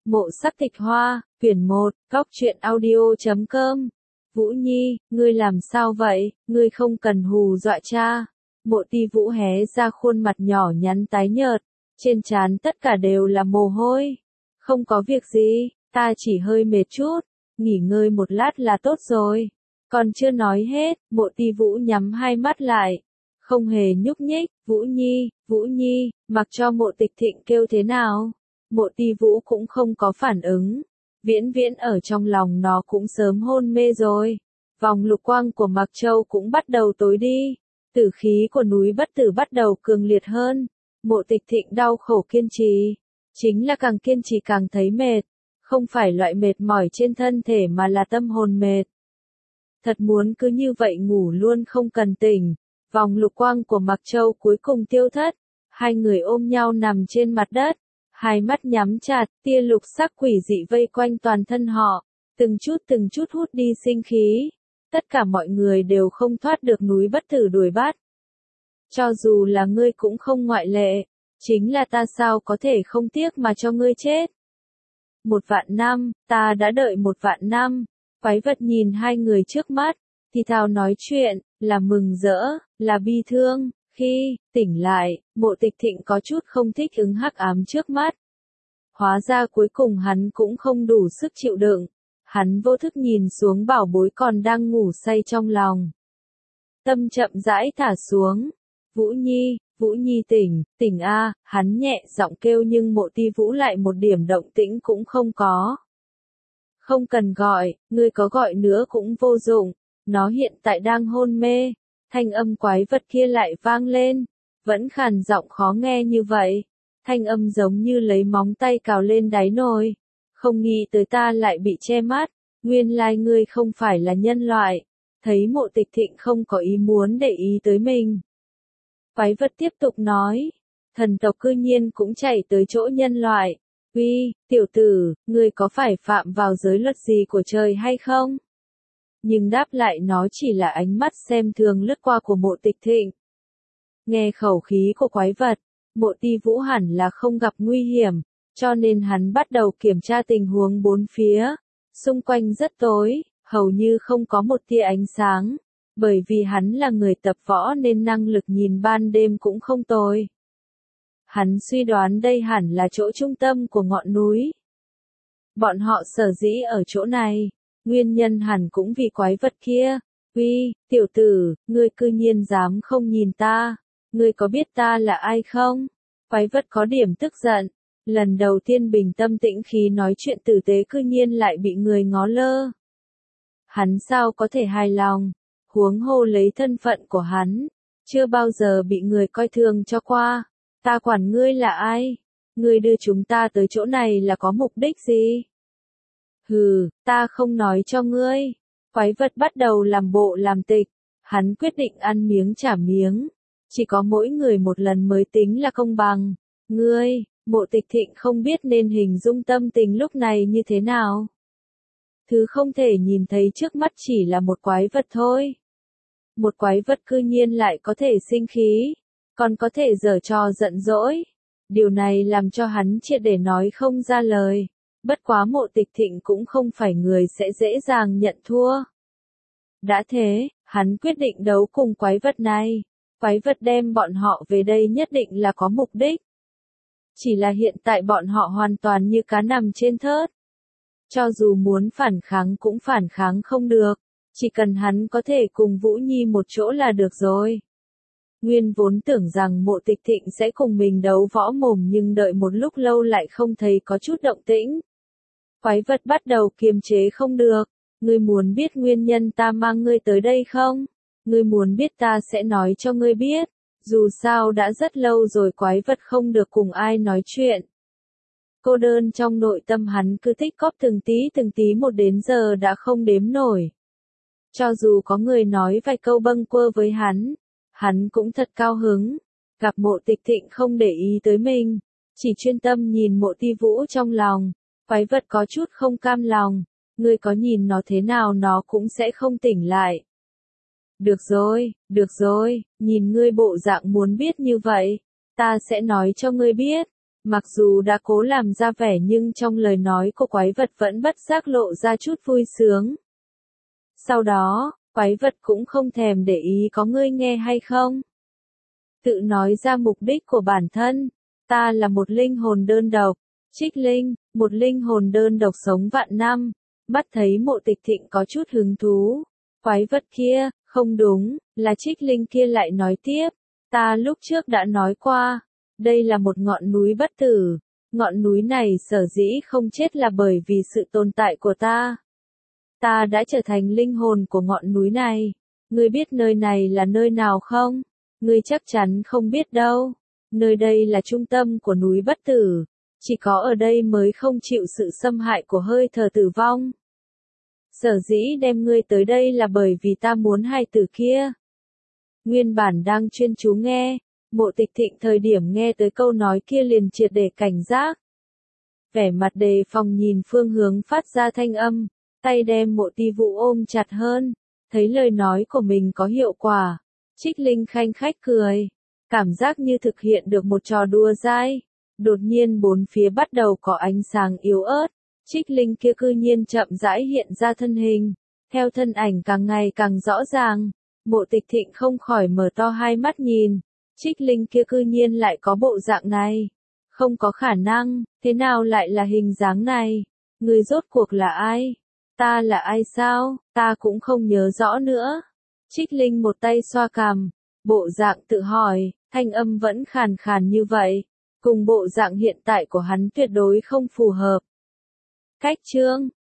Mộ Sắc Tịch Hoa, quyển 1, Góc Truyện Audio.com. Vũ Nhi, ngươi làm sao vậy, ngươi không cần hù dọa cha. Mộ Ti Vũ hé ra khuôn mặt nhỏ nhắn tái nhợt, trên trán tất cả đều là mồ hôi. Không có việc gì, ta chỉ hơi mệt chút, nghỉ ngơi một lát là tốt rồi. Còn chưa nói hết, Mộ Ti Vũ nhắm hai mắt lại, không hề nhúc nhích. Vũ Nhi, mặc cho Mộ Tịch Thịnh kêu thế nào, Mộ Ti Vũ cũng không có phản ứng. Viễn Viễn ở trong lòng nó cũng sớm hôn mê rồi. Vòng lục quang của Mạc Châu cũng bắt đầu tối đi. Tử khí của núi Bất Tử bắt đầu cường liệt hơn. Mộ Tịch Thịnh đau khổ kiên trì. Chính là càng kiên trì càng thấy mệt. Không phải loại mệt mỏi trên thân thể mà là tâm hồn mệt. Thật muốn cứ như vậy ngủ luôn không cần tỉnh. Vòng lục quang của Mạc Châu cuối cùng tiêu thất. Hai người ôm nhau nằm trên mặt đất. Hai mắt nhắm chặt, tia lục sắc quỷ dị vây quanh toàn thân họ. Từng chút hút đi sinh khí. Tất cả mọi người đều không thoát được núi Bất Tử đuổi bắt. Cho dù là ngươi cũng không ngoại lệ. Chính là ta sao có thể không tiếc mà cho ngươi chết. 1.000.000 năm, ta đã đợi 1.000.000 năm. Quái vật nhìn hai người trước mắt, thì thào nói chuyện, là mừng rỡ, là bi thương. Khi tỉnh lại, Mộ Tịch Thịnh có chút không thích ứng hắc ám trước mắt. Hóa ra cuối cùng hắn cũng không đủ sức chịu đựng. Hắn vô thức nhìn xuống bảo bối còn đang ngủ say trong lòng. Tâm chậm rãi thả xuống. Vũ Nhi tỉnh a, hắn nhẹ giọng kêu nhưng Mộ Ti Vũ lại một điểm động tĩnh cũng không có. Không cần gọi, ngươi có gọi nữa cũng vô dụng, nó hiện tại đang hôn mê. Thanh âm quái vật kia lại vang lên, vẫn khàn giọng khó nghe như vậy. Thanh âm giống như lấy móng tay cào lên đáy nồi. Không nghĩ tới ta lại bị che mắt, nguyên lai ngươi không phải là nhân loại. Thấy Mộ Tịch Thịnh không có ý muốn để ý tới mình. Quái vật tiếp tục nói, thần tộc cư nhiên cũng chạy tới chỗ nhân loại. Uy, tiểu tử, ngươi có phải phạm vào giới luật gì của trời hay không? Nhưng đáp lại nó chỉ là ánh mắt xem thường lướt qua của Mộ Tịch Thịnh. Nghe khẩu khí của quái vật, Mộ Ti Vũ hẳn là không gặp nguy hiểm, cho nên hắn bắt đầu kiểm tra tình huống bốn phía. Xung quanh rất tối, hầu như không có một tia ánh sáng, bởi vì hắn là người tập võ nên năng lực nhìn ban đêm cũng không tồi. Hắn suy đoán đây hẳn là chỗ trung tâm của ngọn núi. Bọn họ sở dĩ ở chỗ này. Nguyên nhân hẳn cũng vì quái vật kia. Uy, tiểu tử, ngươi cư nhiên dám không nhìn ta. Ngươi có biết ta là ai không? Quái vật có điểm tức giận. Lần đầu tiên bình tâm tĩnh khí nói chuyện tử tế cư nhiên lại bị người ngó lơ. Hắn sao có thể hài lòng? Huống hồ lấy thân phận của hắn. Chưa bao giờ bị người coi thường cho qua. Ta quản ngươi là ai? Ngươi đưa chúng ta tới chỗ này là có mục đích gì? Hừ, ta không nói cho ngươi. Quái vật bắt đầu làm bộ làm tịch. Hắn quyết định ăn miếng trả miếng. Chỉ có mỗi người một lần mới tính là công bằng. Ngươi, Mộ Tịch Thịnh không biết nên hình dung tâm tình lúc này như thế nào. Thứ không thể nhìn thấy trước mắt chỉ là một quái vật thôi. Một quái vật cư nhiên lại có thể sinh khí. Còn có thể giở trò giận dỗi. Điều này làm cho hắn triệt để nói không ra lời. Bất quá Mộ Tịch Thịnh cũng không phải người sẽ dễ dàng nhận thua. Đã thế, hắn quyết định đấu cùng quái vật này. Quái vật đem bọn họ về đây nhất định là có mục đích. Chỉ là hiện tại bọn họ hoàn toàn như cá nằm trên thớt. Cho dù muốn phản kháng cũng phản kháng không được. Chỉ cần hắn có thể cùng Vũ Nhi một chỗ là được rồi. Nguyên vốn tưởng rằng Mộ Tịch Thịnh sẽ cùng mình đấu võ mồm nhưng đợi một lúc lâu lại không thấy có chút động tĩnh. Quái vật bắt đầu kiềm chế không được. Ngươi muốn biết nguyên nhân ta mang ngươi tới đây không? Ngươi muốn biết ta sẽ nói cho ngươi biết. Dù sao đã rất lâu rồi quái vật không được cùng ai nói chuyện. Cô đơn trong nội tâm hắn cứ tích cóp từng tí một đến giờ đã không đếm nổi. Cho dù có người nói vài câu bâng quơ với hắn cũng thật cao hứng. Gặp Mộ Tịch Thịnh không để ý tới mình, chỉ chuyên tâm nhìn Mộ Ti Vũ trong lòng. Quái vật có chút không cam lòng, ngươi có nhìn nó thế nào nó cũng sẽ không tỉnh lại. Được rồi, nhìn ngươi bộ dạng muốn biết như vậy, ta sẽ nói cho ngươi biết. Mặc dù đã cố làm ra vẻ nhưng trong lời nói của quái vật vẫn bất giác lộ ra chút vui sướng. Sau đó, quái vật cũng không thèm để ý có ngươi nghe hay không. Tự nói ra mục đích của bản thân, ta là một linh hồn đơn độc, Trích Linh, một linh hồn đơn độc sống vạn năm. Mắt thấy Mộ Tịch Thịnh có chút hứng thú. Quái vật kia, không đúng, là Trích Linh kia lại nói tiếp. Ta lúc trước đã nói qua, đây là một ngọn núi bất tử. Ngọn núi này sở dĩ không chết là bởi vì sự tồn tại của ta. Ta đã trở thành linh hồn của ngọn núi này. Ngươi biết nơi này là nơi nào không? Ngươi chắc chắn không biết đâu. Nơi đây là trung tâm của núi bất tử. Chỉ có ở đây mới không chịu sự xâm hại của hơi thở tử vong. Sở dĩ đem ngươi tới đây là bởi vì ta muốn hai tử kia. Nguyên bản đang chuyên chú nghe, Mộ Tịch Thịnh thời điểm nghe tới câu nói kia liền triệt để cảnh giác. Vẻ mặt đề phòng nhìn phương hướng phát ra thanh âm, tay đem Mộ Ti Vũ ôm chặt hơn, thấy lời nói của mình có hiệu quả. Trích Linh khanh khách cười, cảm giác như thực hiện được một trò đùa dai. Đột nhiên bốn phía bắt đầu có ánh sáng yếu ớt, Trích Linh kia cư nhiên chậm rãi hiện ra thân hình, theo thân ảnh càng ngày càng rõ ràng, Mộ Tịch Thịnh không khỏi mở to hai mắt nhìn, Trích Linh kia cư nhiên lại có bộ dạng này, không có khả năng, thế nào lại là hình dáng này, người rốt cuộc là ai, ta là ai sao, ta cũng không nhớ rõ nữa, Trích Linh một tay xoa cằm, bộ dạng tự hỏi, thanh âm vẫn khàn khàn như vậy. Cùng bộ dạng hiện tại của hắn tuyệt đối không phù hợp. Cách chương